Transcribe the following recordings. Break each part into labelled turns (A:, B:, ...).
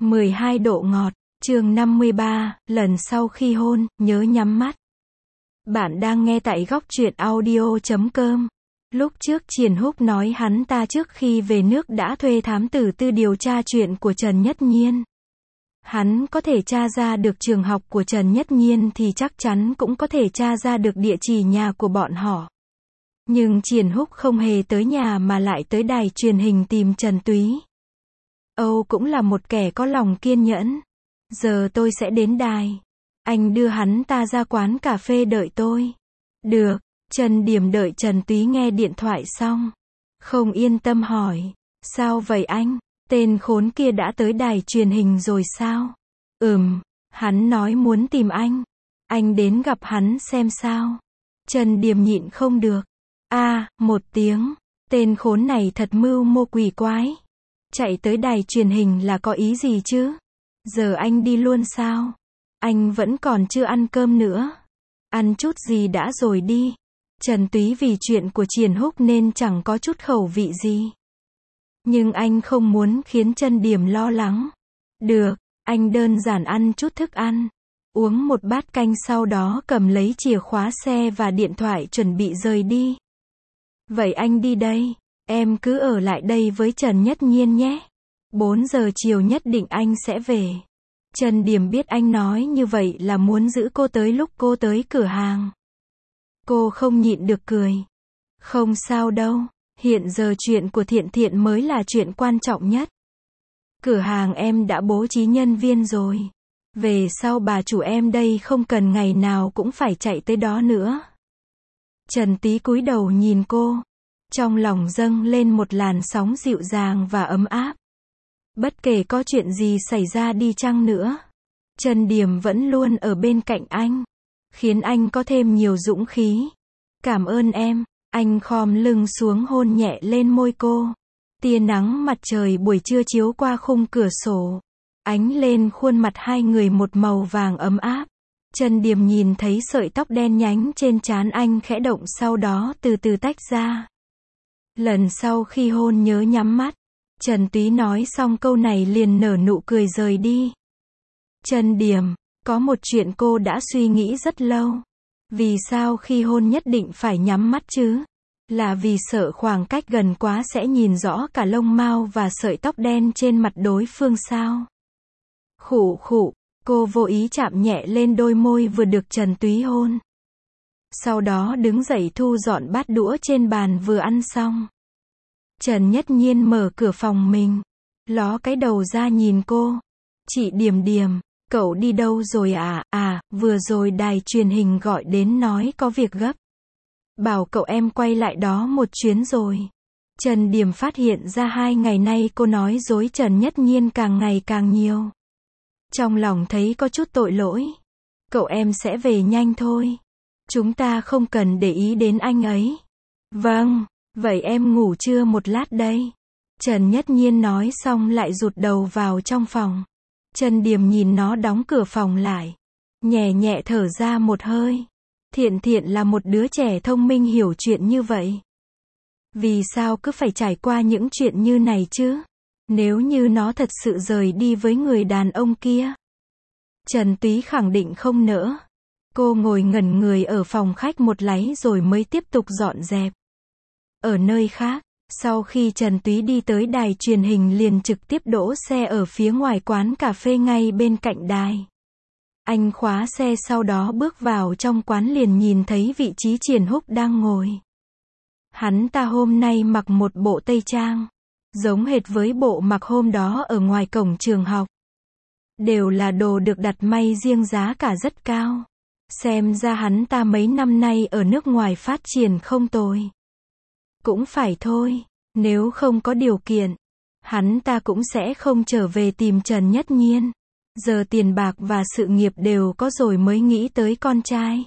A: 12 độ ngọt, chương 53, lần sau khi hôn, nhớ nhắm mắt. Bạn đang nghe tại góc truyện audio.com. Lúc trước Triển Húc nói hắn ta trước khi về nước đã thuê thám tử tư điều tra chuyện của Trần Nhất Nhiên. Hắn có thể tra ra được trường học của Trần Nhất Nhiên thì chắc chắn cũng có thể tra ra được địa chỉ nhà của bọn họ. Nhưng Triển Húc không hề tới nhà mà lại tới đài truyền hình tìm Trần Túy. Âu cũng là một kẻ có lòng kiên nhẫn. Giờ tôi sẽ đến đài. Anh đưa hắn ta ra quán cà phê đợi tôi. Được. Trần Điểm đợi Trần Túy nghe điện thoại xong. Không yên tâm hỏi. Sao vậy anh? Tên khốn kia đã tới đài truyền hình rồi sao? Hắn nói muốn tìm anh. Anh đến gặp hắn xem sao. Trần Điểm nhịn không được. Một tiếng. Tên khốn này thật mưu mô quỷ quái. Chạy tới đài truyền hình là có ý gì chứ? Giờ anh đi luôn sao? Anh vẫn còn chưa ăn cơm nữa. Ăn chút gì đã rồi đi. Trần Túy vì chuyện của Triển Húc nên chẳng có chút khẩu vị gì. Nhưng anh không muốn khiến Trần Điểm lo lắng. Được, anh đơn giản ăn chút thức ăn. Uống một bát canh sau đó cầm lấy chìa khóa xe và điện thoại chuẩn bị rời đi. Vậy anh đi đây. Em cứ ở lại đây với Trần Nhất Nhiên nhé. 4 giờ chiều nhất định anh sẽ về. Trần Điểm biết anh nói như vậy là muốn giữ cô tới lúc cô tới cửa hàng. Cô không nhịn được cười. Không sao đâu. Hiện giờ chuyện của Thiện Thiện mới là chuyện quan trọng nhất. Cửa hàng em đã bố trí nhân viên rồi. Về sau bà chủ em đây không cần ngày nào cũng phải chạy tới đó nữa. Trần Túy cúi đầu nhìn cô. Trong lòng dâng lên một làn sóng dịu dàng và ấm áp. Bất kể có chuyện gì xảy ra đi chăng nữa, Trần Điểm vẫn luôn ở bên cạnh anh, khiến anh có thêm nhiều dũng khí. Cảm ơn em. Anh khom lưng xuống hôn nhẹ lên môi cô. Tia nắng mặt trời buổi trưa chiếu qua khung cửa sổ, ánh lên khuôn mặt hai người một màu vàng ấm áp. Trần Điểm nhìn thấy sợi tóc đen nhánh trên trán anh khẽ động sau đó từ từ tách ra. Lần sau khi hôn nhớ nhắm mắt. Trần Túy nói xong câu này liền nở nụ cười rời đi. Trần Điểm, có một chuyện cô đã suy nghĩ rất lâu. Vì sao khi hôn nhất định phải nhắm mắt chứ? Là vì sợ khoảng cách gần quá sẽ nhìn rõ cả lông mao và sợi tóc đen trên mặt đối phương sao? Khụ khụ, cô vô ý chạm nhẹ lên đôi môi vừa được Trần Túy hôn. Sau đó đứng dậy thu dọn bát đũa trên bàn vừa ăn xong. Trần Nhất Nhiên mở cửa phòng mình, ló cái đầu ra nhìn cô. Chị Điểm Điểm, cậu đi đâu rồi à? Vừa rồi đài truyền hình gọi đến nói có việc gấp. Bảo cậu em quay lại đó một chuyến rồi. Trần Điểm phát hiện ra 2 ngày nay cô nói dối Trần Nhất Nhiên càng ngày càng nhiều. Trong lòng thấy có chút tội lỗi. Cậu em sẽ về nhanh thôi. Chúng ta không cần để ý đến anh ấy. Vâng. Vậy em ngủ trưa một lát đây. Trần Nhất Nhiên nói xong lại rụt đầu vào trong phòng. Trần Điểm nhìn nó đóng cửa phòng lại. Nhẹ nhẹ thở ra một hơi. Thiện Thiện là một đứa trẻ thông minh hiểu chuyện như vậy. Vì sao cứ phải trải qua những chuyện như này chứ? Nếu như nó thật sự rời đi với người đàn ông kia. Trần Túy khẳng định không nỡ. Cô ngồi ngẩn người ở phòng khách một láy rồi mới tiếp tục dọn dẹp. Ở nơi khác, sau khi Trần Túy đi tới đài truyền hình liền trực tiếp đỗ xe ở phía ngoài quán cà phê ngay bên cạnh đài. Anh khóa xe sau đó bước vào trong quán liền nhìn thấy vị trí Triển Húc đang ngồi. Hắn ta hôm nay mặc một bộ tây trang, giống hệt với bộ mặc hôm đó ở ngoài cổng trường học. Đều là đồ được đặt may riêng giá cả rất cao. Xem ra hắn ta mấy năm nay ở nước ngoài phát triển không tồi. Cũng phải thôi, nếu không có điều kiện, hắn ta cũng sẽ không trở về tìm Trần Nhất Nhiên. Giờ tiền bạc và sự nghiệp đều có rồi mới nghĩ tới con trai.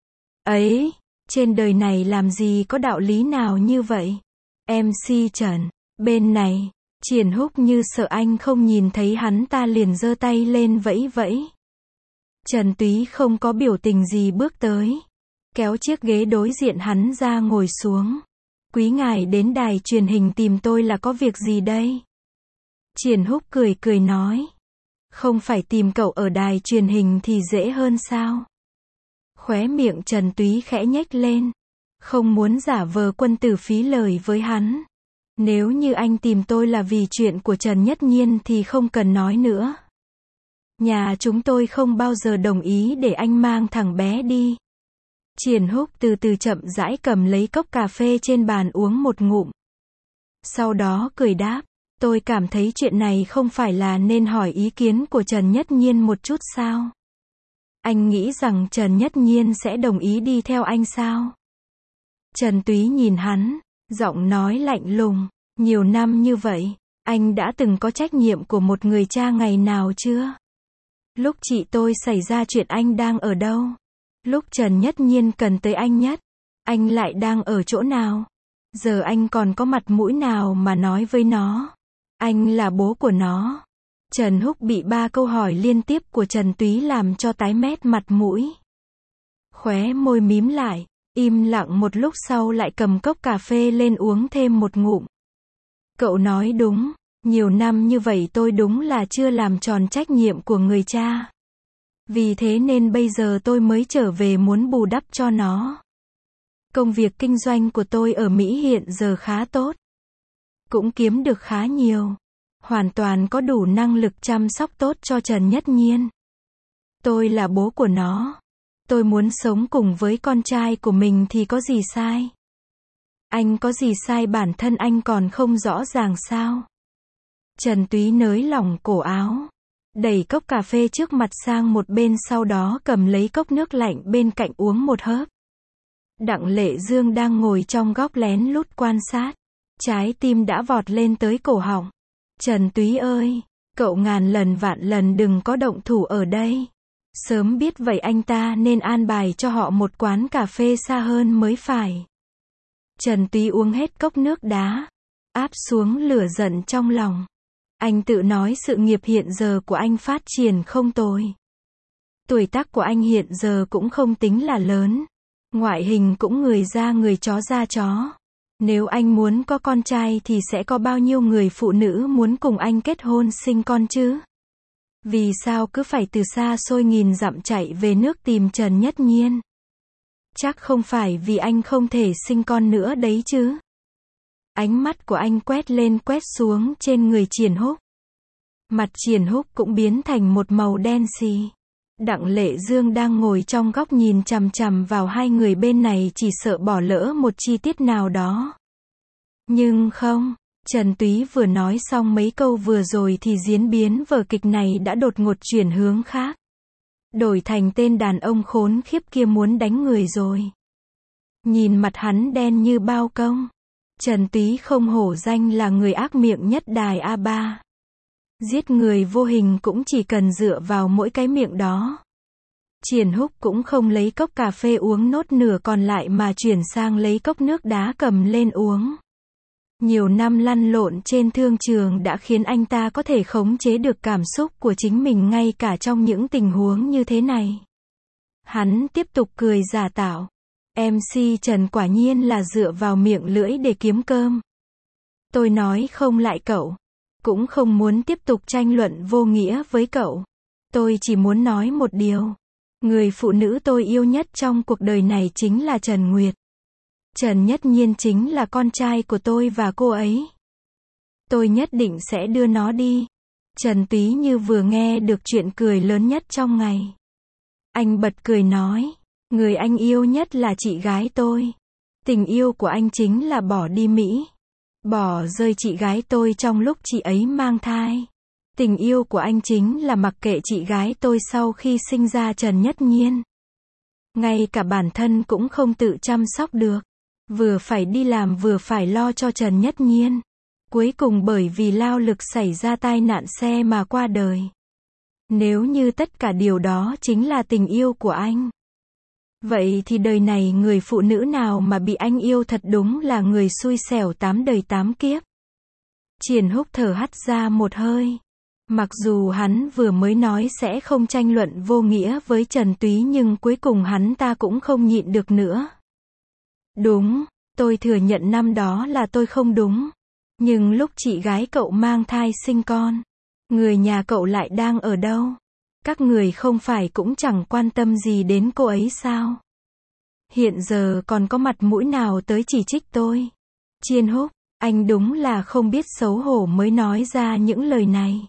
A: Ấy, trên đời này làm gì có đạo lý nào như vậy? MC Trần, bên này, Triển Húc như sợ anh không nhìn thấy hắn ta liền giơ tay lên vẫy vẫy. Trần Túy không có biểu tình gì bước tới, kéo chiếc ghế đối diện hắn ra ngồi xuống. Quý ngài đến đài truyền hình tìm tôi là có việc gì đây? Triển Húc cười cười nói. Không phải tìm cậu ở đài truyền hình thì dễ hơn sao? Khóe miệng Trần Túy khẽ nhếch lên. Không muốn giả vờ quân tử phí lời với hắn. Nếu như anh tìm tôi là vì chuyện của Trần Nhất Nhiên thì không cần nói nữa. Nhà chúng tôi không bao giờ đồng ý để anh mang thằng bé đi. Triển Húc từ từ chậm rãi cầm lấy cốc cà phê trên bàn uống một ngụm. Sau đó cười đáp, tôi cảm thấy chuyện này không phải là nên hỏi ý kiến của Trần Nhất Nhiên một chút sao? Anh nghĩ rằng Trần Nhất Nhiên sẽ đồng ý đi theo anh sao? Trần Túy nhìn hắn, giọng nói lạnh lùng, nhiều năm như vậy, anh đã từng có trách nhiệm của một người cha ngày nào chưa? Lúc chị tôi xảy ra chuyện anh đang ở đâu? Lúc Trần Nhất Nhiên cần tới anh nhất, anh lại đang ở chỗ nào? Giờ anh còn có mặt mũi nào mà nói với nó? Anh là bố của nó. Trần Húc bị 3 câu hỏi liên tiếp của Trần Túy làm cho tái mét mặt mũi. Khóe môi mím lại, im lặng một lúc sau lại cầm cốc cà phê lên uống thêm một ngụm. Cậu nói đúng, nhiều năm như vậy tôi đúng là chưa làm tròn trách nhiệm của người cha. Vì thế nên bây giờ tôi mới trở về muốn bù đắp cho nó. Công việc kinh doanh của tôi ở Mỹ hiện giờ khá tốt. Cũng kiếm được khá nhiều. Hoàn toàn có đủ năng lực chăm sóc tốt cho Trần Nhất Nhiên. Tôi là bố của nó. Tôi muốn sống cùng với con trai của mình thì có gì sai? Anh có gì sai bản thân anh còn không rõ ràng sao? Trần Túy nới lỏng cổ áo, đẩy cốc cà phê trước mặt sang một bên sau đó cầm lấy cốc nước lạnh bên cạnh uống một hớp. Đặng Lệ Dương đang ngồi trong góc lén lút quan sát. Trái tim đã vọt lên tới cổ họng. Trần Túy ơi, cậu ngàn lần vạn lần đừng có động thủ ở đây. Sớm biết vậy anh ta nên an bài cho họ một quán cà phê xa hơn mới phải. Trần Túy uống hết cốc nước đá, áp xuống lửa giận trong lòng. Anh tự nói sự nghiệp hiện giờ của anh phát triển không tồi. Tuổi tác của anh hiện giờ cũng không tính là lớn. Ngoại hình cũng người ra người chó ra chó. Nếu anh muốn có con trai thì sẽ có bao nhiêu người phụ nữ muốn cùng anh kết hôn sinh con chứ? Vì sao cứ phải từ xa xôi nghìn dặm chạy về nước tìm Trần Nhất Nhiên? Chắc không phải vì anh không thể sinh con nữa đấy chứ? Ánh mắt của anh quét lên quét xuống trên người Triển Húc. Mặt Triển Húc cũng biến thành một màu đen xì. Đặng Lệ Dương đang ngồi trong góc nhìn chằm chằm vào hai người bên này chỉ sợ bỏ lỡ một chi tiết nào đó. Nhưng không, Trần Túy vừa nói xong mấy câu vừa rồi thì diễn biến vở kịch này đã đột ngột chuyển hướng khác. Đổi thành tên đàn ông khốn khiếp kia muốn đánh người rồi. Nhìn mặt hắn đen như bao công. Trần Túy không hổ danh là người ác miệng nhất đài A3. Giết người vô hình cũng chỉ cần dựa vào mỗi cái miệng đó. Triển Húc cũng không lấy cốc cà phê uống nốt nửa còn lại mà chuyển sang lấy cốc nước đá cầm lên uống. Nhiều năm lăn lộn trên thương trường đã khiến anh ta có thể khống chế được cảm xúc của chính mình ngay cả trong những tình huống như thế này. Hắn tiếp tục cười giả tạo. MC Trần quả nhiên là dựa vào miệng lưỡi để kiếm cơm. Tôi nói không lại cậu. Cũng không muốn tiếp tục tranh luận vô nghĩa với cậu. Tôi chỉ muốn nói một điều. Người phụ nữ tôi yêu nhất trong cuộc đời này chính là Trần Nguyệt. Trần Nhất Nhiên chính là con trai của tôi và cô ấy. Tôi nhất định sẽ đưa nó đi. Trần Túy như vừa nghe được chuyện cười lớn nhất trong ngày. Anh bật cười nói. Người anh yêu nhất là chị gái tôi. Tình yêu của anh chính là bỏ đi Mỹ. Bỏ rơi chị gái tôi trong lúc chị ấy mang thai. Tình yêu của anh chính là mặc kệ chị gái tôi sau khi sinh ra Trần Nhất Nhiên. Ngay cả bản thân cũng không tự chăm sóc được. Vừa phải đi làm vừa phải lo cho Trần Nhất Nhiên. Cuối cùng bởi vì lao lực xảy ra tai nạn xe mà qua đời. Nếu như tất cả điều đó chính là tình yêu của anh. Vậy thì đời này người phụ nữ nào mà bị anh yêu thật đúng là người xui xẻo 8 đời 8 kiếp. Triển Húc thở hắt ra một hơi. Mặc dù hắn vừa mới nói sẽ không tranh luận vô nghĩa với Trần Túy nhưng cuối cùng hắn ta cũng không nhịn được nữa. Đúng, tôi thừa nhận năm đó là tôi không đúng. Nhưng lúc chị gái cậu mang thai sinh con, Người nhà cậu lại đang ở đâu? Các người không phải cũng chẳng quan tâm gì đến cô ấy sao? Hiện giờ còn có mặt mũi nào tới chỉ trích tôi? Chiên Húc, anh đúng là không biết xấu hổ mới nói ra những lời này.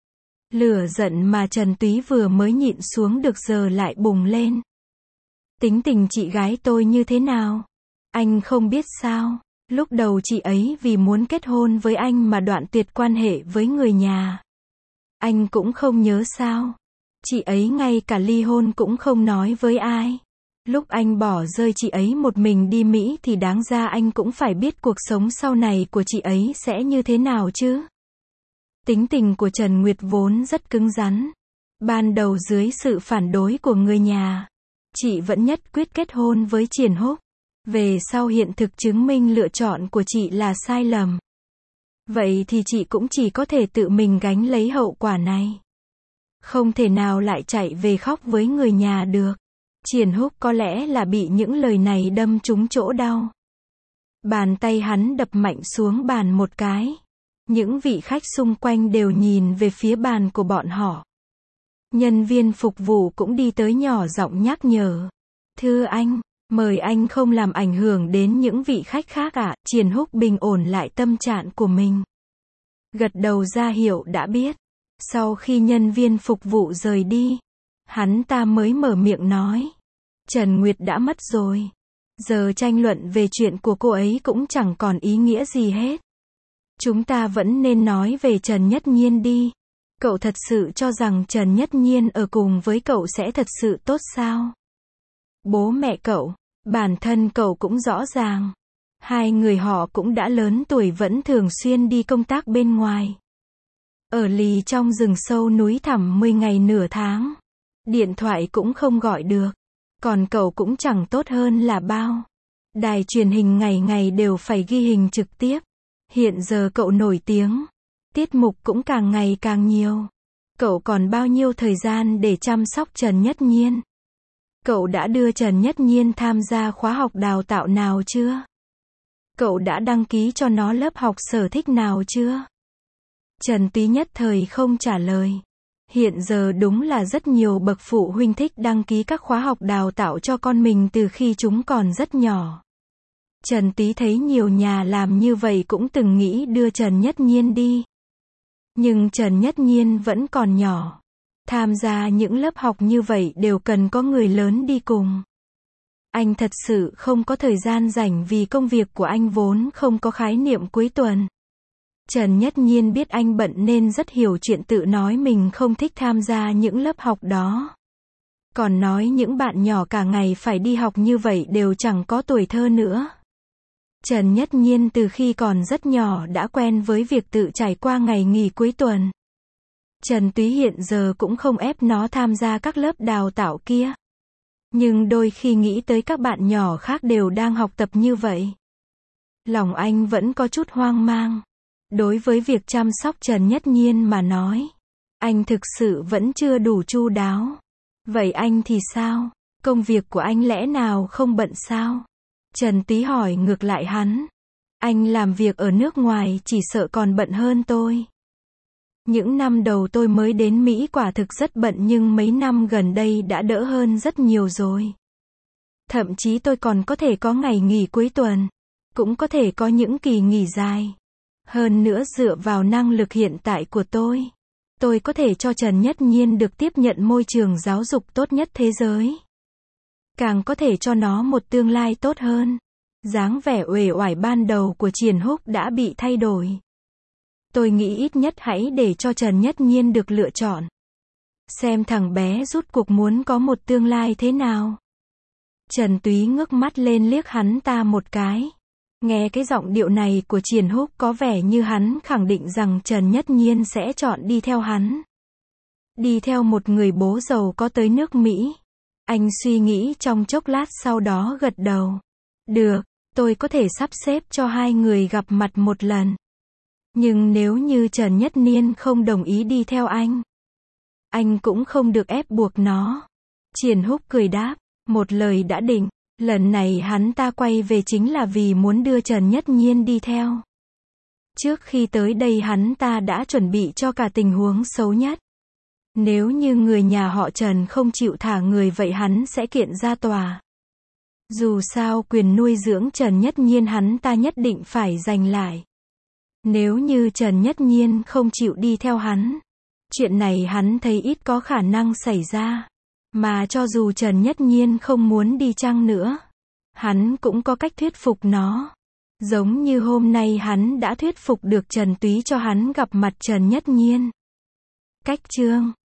A: Lửa giận mà Trần Túy vừa mới nhịn xuống được giờ lại bùng lên. Tính tình chị gái tôi như thế nào? Anh không biết sao? Lúc đầu chị ấy vì muốn kết hôn với anh mà đoạn tuyệt quan hệ với người nhà. Anh cũng không nhớ sao? Chị ấy ngay cả ly hôn cũng không nói với ai. Lúc anh bỏ rơi chị ấy một mình đi Mỹ thì đáng ra anh cũng phải biết cuộc sống sau này của chị ấy sẽ như thế nào chứ. Tính tình của Trần Nguyệt vốn rất cứng rắn. Ban đầu dưới sự phản đối của người nhà, chị vẫn nhất quyết kết hôn với Triển Húc. Về sau hiện thực chứng minh lựa chọn của chị là sai lầm. Vậy thì chị cũng chỉ có thể tự mình gánh lấy hậu quả này. Không thể nào lại chạy về khóc với người nhà được. Triển Húc có lẽ là bị những lời này đâm trúng chỗ đau. Bàn tay hắn đập mạnh xuống bàn một cái. Những vị khách xung quanh đều nhìn về phía bàn của bọn họ. Nhân viên phục vụ cũng đi tới nhỏ giọng nhắc nhở. Thưa anh, mời anh không làm ảnh hưởng đến những vị khách khác ạ. Triển Húc bình ổn lại tâm trạng của mình. Gật đầu ra hiệu đã biết. Sau khi nhân viên phục vụ rời đi, hắn ta mới mở miệng nói. Trần Nguyệt đã mất rồi. Giờ tranh luận về chuyện của cô ấy cũng chẳng còn ý nghĩa gì hết. Chúng ta vẫn nên nói về Trần Nhất Nhiên đi. Cậu thật sự cho rằng Trần Nhất Nhiên ở cùng với cậu sẽ thật sự tốt sao? Bố mẹ cậu, bản thân cậu cũng rõ ràng. Hai người họ cũng đã lớn tuổi vẫn thường xuyên đi công tác bên ngoài. Ở lì trong rừng sâu núi thẳm 10 ngày nửa tháng. Điện thoại cũng không gọi được. Còn cậu cũng chẳng tốt hơn là bao. Đài truyền hình ngày ngày đều phải ghi hình trực tiếp. Hiện giờ cậu nổi tiếng. Tiết mục cũng càng ngày càng nhiều. Cậu còn bao nhiêu thời gian để chăm sóc Trần Nhất Nhiên? Cậu đã đưa Trần Nhất Nhiên tham gia khóa học đào tạo nào chưa? Cậu đã đăng ký cho nó lớp học sở thích nào chưa? Trần Túy nhất thời không trả lời. Hiện giờ đúng là rất nhiều bậc phụ huynh thích đăng ký các khóa học đào tạo cho con mình từ khi chúng còn rất nhỏ. Trần Túy thấy nhiều nhà làm như vậy cũng từng nghĩ đưa Trần Nhất Nhiên đi. Nhưng Trần Nhất Nhiên vẫn còn nhỏ. Tham gia những lớp học như vậy đều cần có người lớn đi cùng. Anh thật sự không có thời gian rảnh vì công việc của anh vốn không có khái niệm cuối tuần. Trần Nhất Nhiên biết anh bận nên rất hiểu chuyện tự nói mình không thích tham gia những lớp học đó. Còn nói những bạn nhỏ cả ngày phải đi học như vậy đều chẳng có tuổi thơ nữa. Trần Nhất Nhiên từ khi còn rất nhỏ đã quen với việc tự trải qua ngày nghỉ cuối tuần. Trần Túy hiện giờ cũng không ép nó tham gia các lớp đào tạo kia. Nhưng đôi khi nghĩ tới các bạn nhỏ khác đều đang học tập như vậy. Lòng anh vẫn có chút hoang mang. Đối với việc chăm sóc Trần Nhất Nhiên mà nói, anh thực sự vẫn chưa đủ chu đáo. Vậy anh thì sao? Công việc của anh lẽ nào không bận sao? Trần Túy hỏi ngược lại hắn. Anh làm việc ở nước ngoài chỉ sợ còn bận hơn tôi. Những năm đầu tôi mới đến Mỹ quả thực rất bận nhưng mấy năm gần đây đã đỡ hơn rất nhiều rồi. Thậm chí tôi còn có thể có ngày nghỉ cuối tuần. Cũng có thể có những kỳ nghỉ dài. Hơn nữa dựa vào năng lực hiện tại của tôi có thể cho Trần Nhất Nhiên được tiếp nhận môi trường giáo dục tốt nhất thế giới. Càng có thể cho nó một tương lai tốt hơn. Dáng vẻ uể oải ban đầu của Triển Húc đã bị thay đổi. Tôi nghĩ ít nhất hãy để cho Trần Nhất Nhiên được lựa chọn. Xem thằng bé rút cuộc muốn có một tương lai thế nào. Trần Túy ngước mắt lên liếc hắn ta một cái. Nghe cái giọng điệu này của Triển Húc có vẻ như hắn khẳng định rằng Trần Nhất Nhiên sẽ chọn đi theo hắn. Đi theo một người bố giàu có tới nước Mỹ. Anh suy nghĩ trong chốc lát sau đó gật đầu. Được, tôi có thể sắp xếp cho hai người gặp mặt một lần. Nhưng nếu như Trần Nhất Nhiên không đồng ý đi theo anh cũng không được ép buộc nó. Triển Húc cười đáp, một lời đã định. Lần này hắn ta quay về chính là vì muốn đưa Trần Nhất Nhiên đi theo. Trước khi tới đây hắn ta đã chuẩn bị cho cả tình huống xấu nhất. Nếu như người nhà họ Trần không chịu thả người vậy hắn sẽ kiện ra tòa. Dù sao quyền nuôi dưỡng Trần Nhất Nhiên hắn ta nhất định phải giành lại. Nếu như Trần Nhất Nhiên không chịu đi theo hắn, chuyện này hắn thấy ít có khả năng xảy ra. Mà cho dù Trần Nhất Nhiên không muốn đi chăng nữa, hắn cũng có cách thuyết phục nó. Giống như hôm nay hắn đã thuyết phục được Trần Túy cho hắn gặp mặt Trần Nhất Nhiên. Cách chương